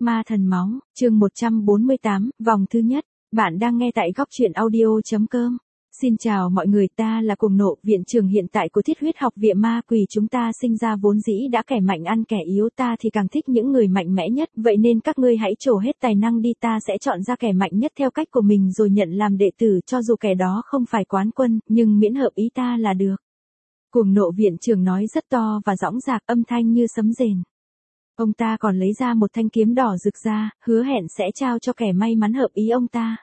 Ma thần máu, chương 148, vòng thứ nhất. Bạn đang nghe tại góc truyện audio.com. Xin chào mọi người, ta là Cuồng Nộ, viện trưởng hiện tại của Thiết Huyết Học viện Ma Quỷ. Chúng ta sinh ra vốn dĩ đã kẻ mạnh ăn kẻ yếu, ta thì càng thích những người mạnh mẽ nhất, vậy nên các ngươi hãy trổ hết tài năng đi, ta sẽ chọn ra kẻ mạnh nhất theo cách của mình rồi nhận làm đệ tử, cho dù kẻ đó không phải quán quân, nhưng miễn hợp ý ta là được. Cuồng Nộ viện trưởng nói rất to và dõng dạc, âm thanh như sấm rền. Ông ta còn lấy ra một thanh kiếm đỏ rực ra, hứa hẹn sẽ trao cho kẻ may mắn hợp ý ông ta.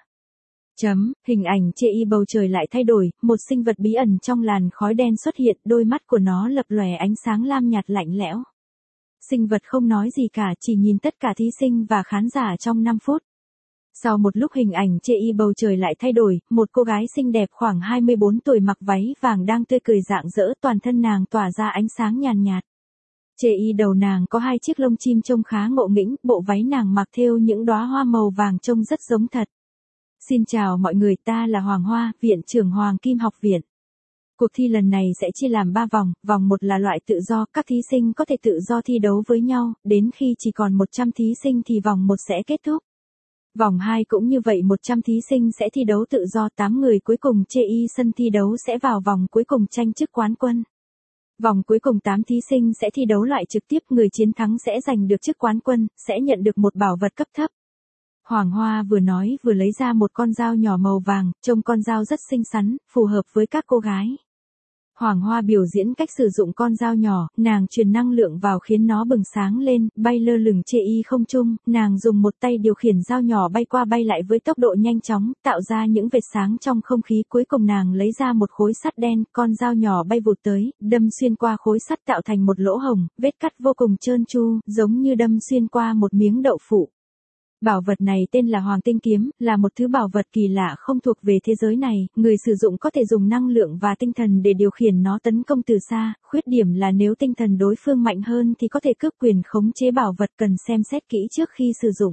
Hình ảnh chê y bầu trời lại thay đổi, một sinh vật bí ẩn trong làn khói đen xuất hiện, đôi mắt của nó lập lòe ánh sáng lam nhạt lạnh lẽo. Sinh vật không nói gì cả, chỉ nhìn tất cả thí sinh và khán giả trong 5 phút. Sau một lúc hình ảnh chê y bầu trời lại thay đổi, một cô gái xinh đẹp khoảng 24 tuổi mặc váy vàng đang tươi cười rạng rỡ, toàn thân nàng tỏa ra ánh sáng nhàn nhạt. Chê y đầu nàng có 2 chiếc lông chim trông khá ngộ nghĩnh, bộ váy nàng mặc thêu những đóa hoa màu vàng trông rất giống thật. Xin chào mọi người, ta là Hoàng Hoa, viện trưởng Hoàng Kim Học viện. Cuộc thi lần này sẽ chia làm 3 vòng, vòng 1 là loại tự do, các thí sinh có thể tự do thi đấu với nhau, đến khi chỉ còn 100 thí sinh thì vòng 1 sẽ kết thúc. Vòng 2 cũng như vậy, 100 thí sinh sẽ thi đấu tự do, 8 người cuối cùng chê y sân thi đấu sẽ vào vòng cuối cùng tranh chức quán quân. Vòng cuối cùng 8 thí sinh sẽ thi đấu loại trực tiếp, người chiến thắng sẽ giành được chức quán quân, sẽ nhận được một bảo vật cấp thấp. Hoàng Hoa vừa nói vừa lấy ra một con dao nhỏ màu vàng, trông con dao rất xinh xắn, phù hợp với các cô gái. Hoàng Hoa biểu diễn cách sử dụng con dao nhỏ, nàng truyền năng lượng vào khiến nó bừng sáng lên, bay lơ lửng chê y không trung, nàng dùng một tay điều khiển dao nhỏ bay qua bay lại với tốc độ nhanh chóng, tạo ra những vệt sáng trong không khí, cuối cùng nàng lấy ra một khối sắt đen, con dao nhỏ bay vụt tới, đâm xuyên qua khối sắt tạo thành một lỗ hổng, vết cắt vô cùng trơn tru, giống như đâm xuyên qua một miếng đậu phụ. Bảo vật này tên là Hoàng Tinh Kiếm, là một thứ bảo vật kỳ lạ không thuộc về thế giới này, người sử dụng có thể dùng năng lượng và tinh thần để điều khiển nó tấn công từ xa, khuyết điểm là nếu tinh thần đối phương mạnh hơn thì có thể cướp quyền khống chế bảo vật, cần xem xét kỹ trước khi sử dụng.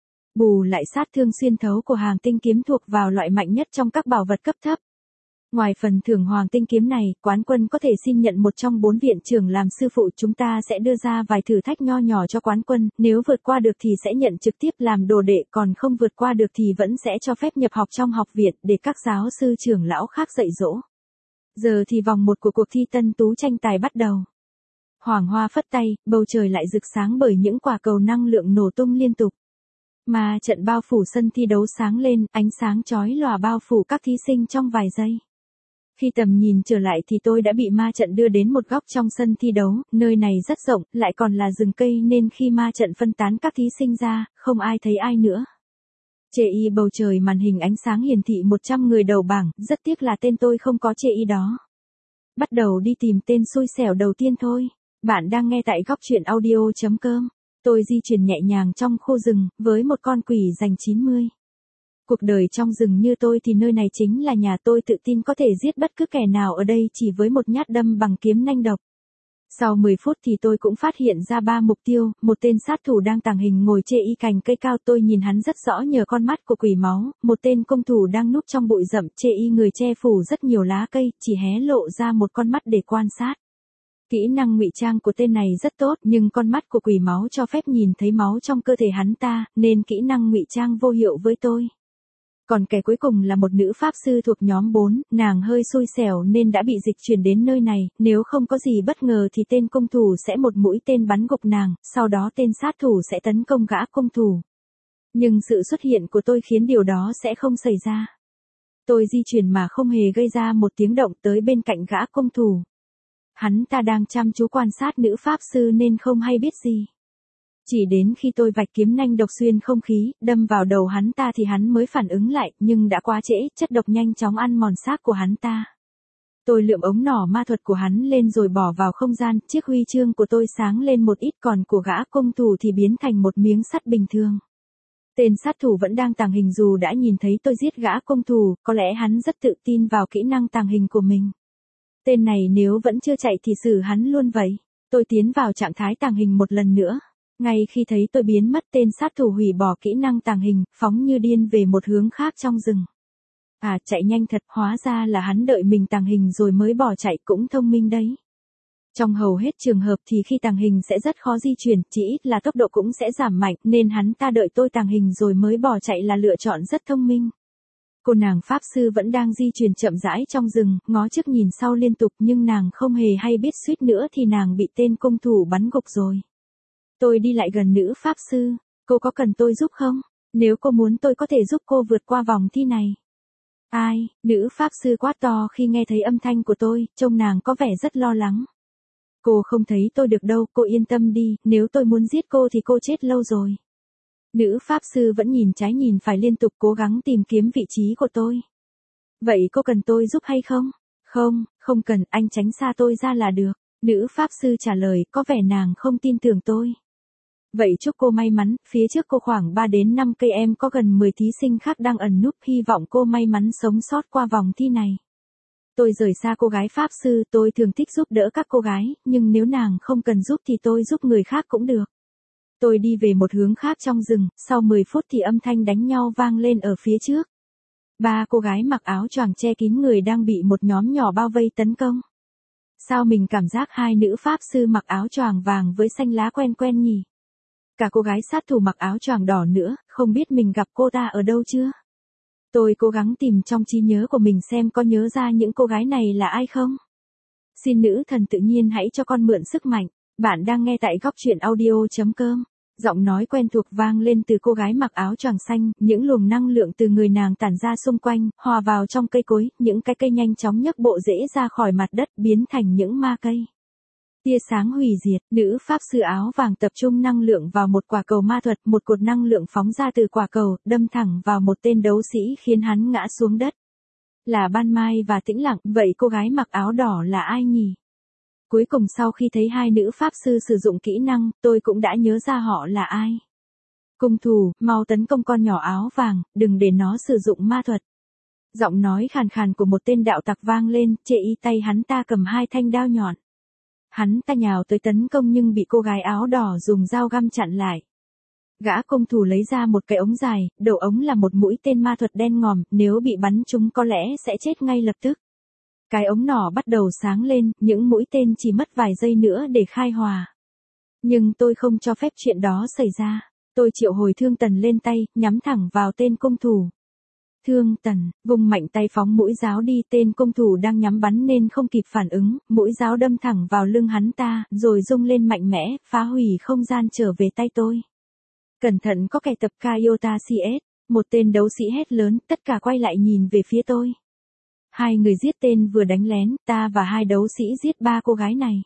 Bù lại sát thương xuyên thấu của Hoàng Tinh Kiếm thuộc vào loại mạnh nhất trong các bảo vật cấp thấp. Ngoài phần thưởng Hoàng Tinh Kiếm này, quán quân có thể xin nhận một trong 4 viện trưởng làm sư phụ, chúng ta sẽ đưa ra vài thử thách nho nhỏ cho quán quân, nếu vượt qua được thì sẽ nhận trực tiếp làm đồ đệ, còn không vượt qua được thì vẫn sẽ cho phép nhập học trong học viện để các giáo sư trưởng lão khác dạy dỗ. Giờ thì vòng 1 của cuộc thi tân tú tranh tài bắt đầu. Hoàng Hoa phất tay, bầu trời lại rực sáng bởi những quả cầu năng lượng nổ tung liên tục. Ma trận bao phủ sân thi đấu sáng lên, ánh sáng chói lòa bao phủ các thí sinh trong vài giây. Khi tầm nhìn trở lại thì tôi đã bị ma trận đưa đến một góc trong sân thi đấu, nơi này rất rộng, lại còn là rừng cây nên khi ma trận phân tán các thí sinh ra, không ai thấy ai nữa. Chê y bầu trời màn hình ánh sáng hiển thị 100 người đầu bảng, rất tiếc là tên tôi không có chê y đó. Bắt đầu đi tìm tên xui xẻo đầu tiên thôi. Bạn đang nghe tại góc truyện audio.com. Tôi di chuyển nhẹ nhàng trong khu rừng, với một con quỷ giành 90. Cuộc đời trong rừng như tôi thì nơi này chính là nhà, tôi tự tin có thể giết bất cứ kẻ nào ở đây chỉ với một nhát đâm bằng kiếm nanh độc. Sau 10 phút thì tôi cũng phát hiện ra 3 mục tiêu, một tên sát thủ đang tàng hình ngồi chê y cành cây cao, tôi nhìn hắn rất rõ nhờ con mắt của quỷ máu, một tên công thủ đang núp trong bụi rậm, chê y người che phủ rất nhiều lá cây, chỉ hé lộ ra một con mắt để quan sát. Kỹ năng ngụy trang của tên này rất tốt, nhưng con mắt của quỷ máu cho phép nhìn thấy máu trong cơ thể hắn ta, nên kỹ năng ngụy trang vô hiệu với tôi. Còn kẻ cuối cùng là một nữ pháp sư thuộc nhóm 4, nàng hơi xui xẻo nên đã bị dịch chuyển đến nơi này, nếu không có gì bất ngờ thì tên công thủ sẽ một mũi tên bắn gục nàng, sau đó tên sát thủ sẽ tấn công gã công thủ. Nhưng sự xuất hiện của tôi khiến điều đó sẽ không xảy ra. Tôi di chuyển mà không hề gây ra một tiếng động tới bên cạnh gã công thủ. Hắn ta đang chăm chú quan sát nữ pháp sư nên không hay biết gì. Chỉ đến khi tôi vạch kiếm nanh độc xuyên không khí, đâm vào đầu hắn ta thì hắn mới phản ứng lại, nhưng đã quá trễ, chất độc nhanh chóng ăn mòn xác của hắn ta. Tôi lượm ống nỏ ma thuật của hắn lên rồi bỏ vào không gian, chiếc huy chương của tôi sáng lên một ít, còn của gã công thủ thì biến thành một miếng sắt bình thường. Tên sát thủ vẫn đang tàng hình dù đã nhìn thấy tôi giết gã công thủ, có lẽ hắn rất tự tin vào kỹ năng tàng hình của mình. Tên này nếu vẫn chưa chạy thì xử hắn luôn vậy. Tôi tiến vào trạng thái tàng hình một lần nữa. Ngay khi thấy tôi biến mất, tên sát thủ hủy bỏ kỹ năng tàng hình, phóng như điên về một hướng khác trong rừng. À, chạy nhanh thật, hóa ra là hắn đợi mình tàng hình rồi mới bỏ chạy, cũng thông minh đấy. Trong hầu hết trường hợp thì khi tàng hình sẽ rất khó di chuyển, chỉ ít là tốc độ cũng sẽ giảm mạnh, nên hắn ta đợi tôi tàng hình rồi mới bỏ chạy là lựa chọn rất thông minh. Cô nàng pháp sư vẫn đang di chuyển chậm rãi trong rừng, ngó trước nhìn sau liên tục nhưng nàng không hề hay biết suýt nữa thì nàng bị tên cung thủ bắn gục rồi. Tôi đi lại gần nữ pháp sư, cô có cần tôi giúp không? Nếu cô muốn tôi có thể giúp cô vượt qua vòng thi này. Ai, nữ pháp sư quát to khi nghe thấy âm thanh của tôi, trông nàng có vẻ rất lo lắng. Cô không thấy tôi được đâu, cô yên tâm đi, nếu tôi muốn giết cô thì cô chết lâu rồi. Nữ pháp sư vẫn nhìn trái nhìn phải liên tục cố gắng tìm kiếm vị trí của tôi. Vậy cô cần tôi giúp hay không? Không, không cần, anh tránh xa tôi ra là được. Nữ pháp sư trả lời, có vẻ nàng không tin tưởng tôi. Vậy chúc cô may mắn, phía trước cô khoảng 3 đến 5 cây em có gần 10 thí sinh khác đang ẩn núp, hy vọng cô may mắn sống sót qua vòng thi này. Tôi rời xa cô gái pháp sư, tôi thường thích giúp đỡ các cô gái, nhưng nếu nàng không cần giúp thì tôi giúp người khác cũng được. Tôi đi về một hướng khác trong rừng, sau 10 phút thì âm thanh đánh nhau vang lên ở phía trước. 3 cô gái mặc áo choàng che kín người đang bị một nhóm nhỏ bao vây tấn công. Sao mình cảm giác hai nữ pháp sư mặc áo choàng vàng với xanh lá quen quen nhỉ? Cả cô gái sát thủ mặc áo choàng đỏ nữa, không biết mình gặp cô ta ở đâu chưa? Tôi cố gắng tìm trong trí nhớ của mình xem có nhớ ra những cô gái này là ai không? Xin nữ thần tự nhiên hãy cho con mượn sức mạnh. Bạn đang nghe tại góc truyện audio.com. Giọng nói quen thuộc vang lên từ cô gái mặc áo choàng xanh, những luồng năng lượng từ người nàng tản ra xung quanh, hòa vào trong cây cối, những cái cây nhanh chóng nhấc bộ rễ ra khỏi mặt đất biến thành những ma cây. Tia sáng hủy diệt, nữ pháp sư áo vàng tập trung năng lượng vào một quả cầu ma thuật, một cột năng lượng phóng ra từ quả cầu, đâm thẳng vào một tên đấu sĩ khiến hắn ngã xuống đất. Là ban mai và tĩnh lặng, vậy cô gái mặc áo đỏ là ai nhỉ? Cuối cùng sau khi thấy hai nữ pháp sư sử dụng kỹ năng, tôi cũng đã nhớ ra họ là ai. Cung thủ, mau tấn công con nhỏ áo vàng, đừng để nó sử dụng ma thuật. Giọng nói khàn khàn của một tên đạo tặc vang lên, chê y tay hắn ta cầm 2 thanh đao nhọn. Hắn ta nhào tới tấn công nhưng bị cô gái áo đỏ dùng dao găm chặn lại. Gã cung thủ lấy ra một cái ống dài, đầu ống là một mũi tên ma thuật đen ngòm, nếu bị bắn trúng có lẽ sẽ chết ngay lập tức. Cái ống nỏ bắt đầu sáng lên, những mũi tên chỉ mất vài giây nữa để khai hỏa. Nhưng tôi không cho phép chuyện đó xảy ra. Tôi triệu hồi thương tần lên tay, nhắm thẳng vào tên cung thủ. Thương tần, vùng mạnh tay phóng mũi giáo đi, tên cung thủ đang nhắm bắn nên không kịp phản ứng, mũi giáo đâm thẳng vào lưng hắn ta, rồi rung lên mạnh mẽ, phá hủy không gian trở về tay tôi. Cẩn thận có kẻ tập Kaiota CS, một tên đấu sĩ hét lớn, tất cả quay lại nhìn về phía tôi. 2 người giết tên vừa đánh lén, ta và 2 đấu sĩ giết 3 cô gái này.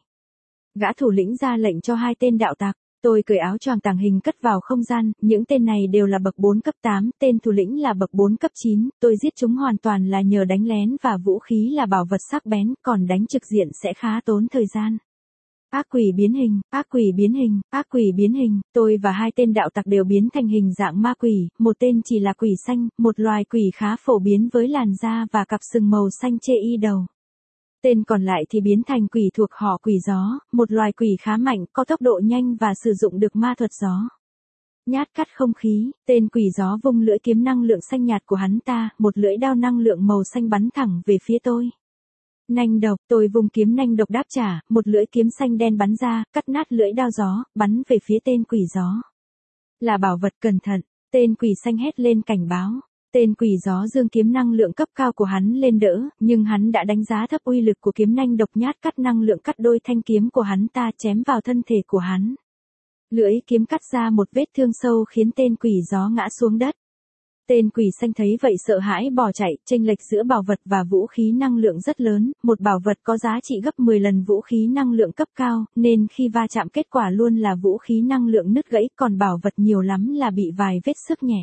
Gã thủ lĩnh ra lệnh cho 2 tên đạo tặc, tôi cởi áo choàng tàng hình cất vào không gian, những tên này đều là bậc 4 cấp 8, tên thủ lĩnh là bậc 4 cấp 9, tôi giết chúng hoàn toàn là nhờ đánh lén và vũ khí là bảo vật sắc bén, còn đánh trực diện sẽ khá tốn thời gian. Ác quỷ biến hình, ác quỷ biến hình, ác quỷ biến hình, tôi và 2 tên đạo tặc đều biến thành hình dạng ma quỷ, một tên chỉ là quỷ xanh, một loài quỷ khá phổ biến với làn da và cặp sừng màu xanh chê y đầu. Tên còn lại thì biến thành quỷ thuộc họ quỷ gió, một loài quỷ khá mạnh, có tốc độ nhanh và sử dụng được ma thuật gió. Nhát cắt không khí, tên quỷ gió vung lưỡi kiếm năng lượng xanh nhạt của hắn ta, một lưỡi đao năng lượng màu xanh bắn thẳng về phía tôi. Nanh độc, tôi vùng kiếm nanh độc đáp trả, một lưỡi kiếm xanh đen bắn ra, cắt nát lưỡi đao gió, bắn về phía tên quỷ gió. Là bảo vật cẩn thận, tên quỷ xanh hét lên cảnh báo. Tên quỷ gió dương kiếm năng lượng cấp cao của hắn lên đỡ, nhưng hắn đã đánh giá thấp uy lực của kiếm nanh độc nhát cắt năng lượng cắt đôi thanh kiếm của hắn ta chém vào thân thể của hắn. Lưỡi kiếm cắt ra một vết thương sâu khiến tên quỷ gió ngã xuống đất. Tên quỷ xanh thấy vậy sợ hãi bỏ chạy, chênh lệch giữa bảo vật và vũ khí năng lượng rất lớn, một bảo vật có giá trị gấp 10 lần vũ khí năng lượng cấp cao, nên khi va chạm kết quả luôn là vũ khí năng lượng nứt gãy, còn bảo vật nhiều lắm là bị vài vết xước nhẹ.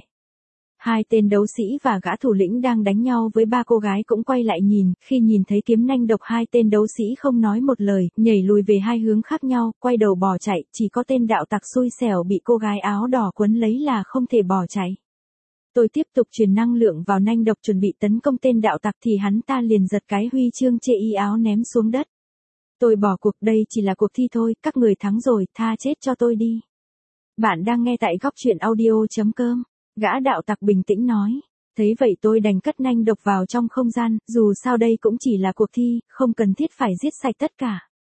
2 tên đấu sĩ và gã thủ lĩnh đang đánh nhau với 3 cô gái cũng quay lại nhìn, khi nhìn thấy kiếm nanh độc 2 tên đấu sĩ không nói một lời, nhảy lùi về 2 hướng khác nhau, quay đầu bỏ chạy, chỉ có tên đạo tặc xui xẻo bị cô gái áo đỏ quấn lấy là không thể bỏ chạy. Tôi tiếp tục truyền năng lượng vào nanh độc chuẩn bị tấn công tên đạo tặc thì hắn ta liền giật cái huy chương chê y áo ném xuống đất. Tôi bỏ cuộc, đây chỉ là cuộc thi thôi, các người thắng rồi, tha chết cho tôi đi. Bạn đang nghe tại góc truyện audio.com. Gã đạo tặc bình tĩnh nói. Thấy vậy tôi đành cất nanh độc vào trong không gian, dù sao đây cũng chỉ là cuộc thi, không cần thiết phải giết sạch tất cả.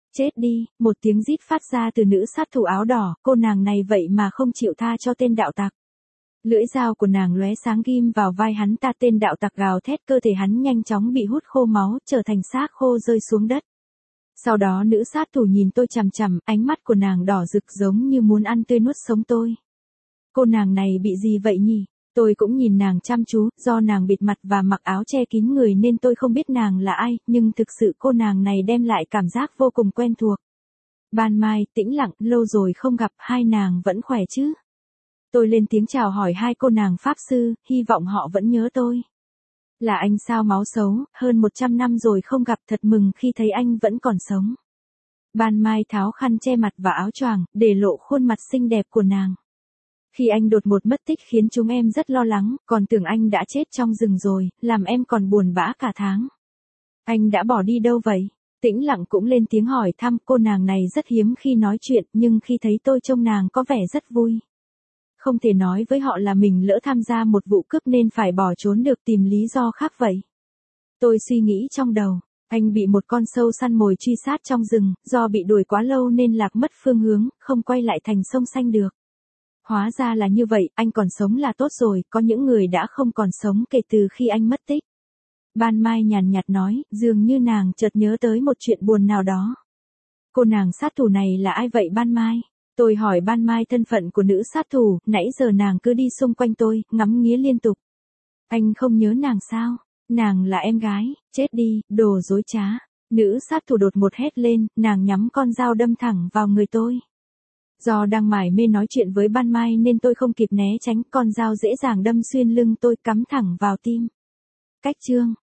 Chết đi, một tiếng rít phát ra từ nữ sát thủ áo đỏ, cô nàng này vậy mà không chịu tha cho tên đạo tặc. Lưỡi dao của nàng lóe sáng ghim vào vai hắn ta, tên đạo tặc gào thét, cơ thể hắn nhanh chóng bị hút khô máu, trở thành xác khô rơi xuống đất. Sau đó nữ sát thủ nhìn tôi chằm chằm, ánh mắt của nàng đỏ rực giống như muốn ăn tươi nuốt sống tôi. Cô nàng này bị gì vậy nhỉ? Tôi cũng nhìn nàng chăm chú, do nàng bịt mặt và mặc áo che kín người nên tôi không biết nàng là ai, nhưng thực sự cô nàng này đem lại cảm giác vô cùng quen thuộc. Ban mai, tĩnh lặng, lâu rồi không gặp, hai nàng vẫn khỏe chứ? Tôi lên tiếng chào hỏi hai cô nàng pháp sư, hy vọng họ vẫn nhớ tôi. Là anh sao máu xấu, hơn 100 năm rồi không gặp, thật mừng khi thấy anh vẫn còn sống. Ban mai tháo khăn che mặt và áo choàng, để lộ khuôn mặt xinh đẹp của nàng. Khi anh đột ngột mất tích khiến chúng em rất lo lắng, còn tưởng anh đã chết trong rừng rồi, làm em còn buồn bã cả tháng. Anh đã bỏ đi đâu vậy? Tĩnh lặng cũng lên tiếng hỏi thăm, cô nàng này rất hiếm khi nói chuyện, nhưng khi thấy tôi trông nàng có vẻ rất vui. Không thể nói với họ là mình lỡ tham gia một vụ cướp nên phải bỏ trốn, được tìm lý do khác vậy. Tôi suy nghĩ trong đầu, anh bị một con sâu săn mồi truy sát trong rừng, do bị đuổi quá lâu nên lạc mất phương hướng, không quay lại thành sông xanh được. Hóa ra là như vậy, anh còn sống là tốt rồi, có những người đã không còn sống kể từ khi anh mất tích. Ban Mai nhàn nhạt nói, dường như nàng chợt nhớ tới một chuyện buồn nào đó. Cô nàng sát thủ này là ai vậy Ban Mai? Tôi hỏi Ban Mai thân phận của nữ sát thủ, nãy giờ nàng cứ đi xung quanh tôi, ngắm nghía liên tục. Anh không nhớ nàng sao? Nàng là em gái, chết đi, đồ dối trá. Nữ sát thủ đột ngột hét lên, nàng nhắm con dao đâm thẳng vào người tôi. Do đang mải mê nói chuyện với Ban Mai nên tôi không kịp né tránh, con dao dễ dàng đâm xuyên lưng tôi, cắm thẳng vào tim. Cách chương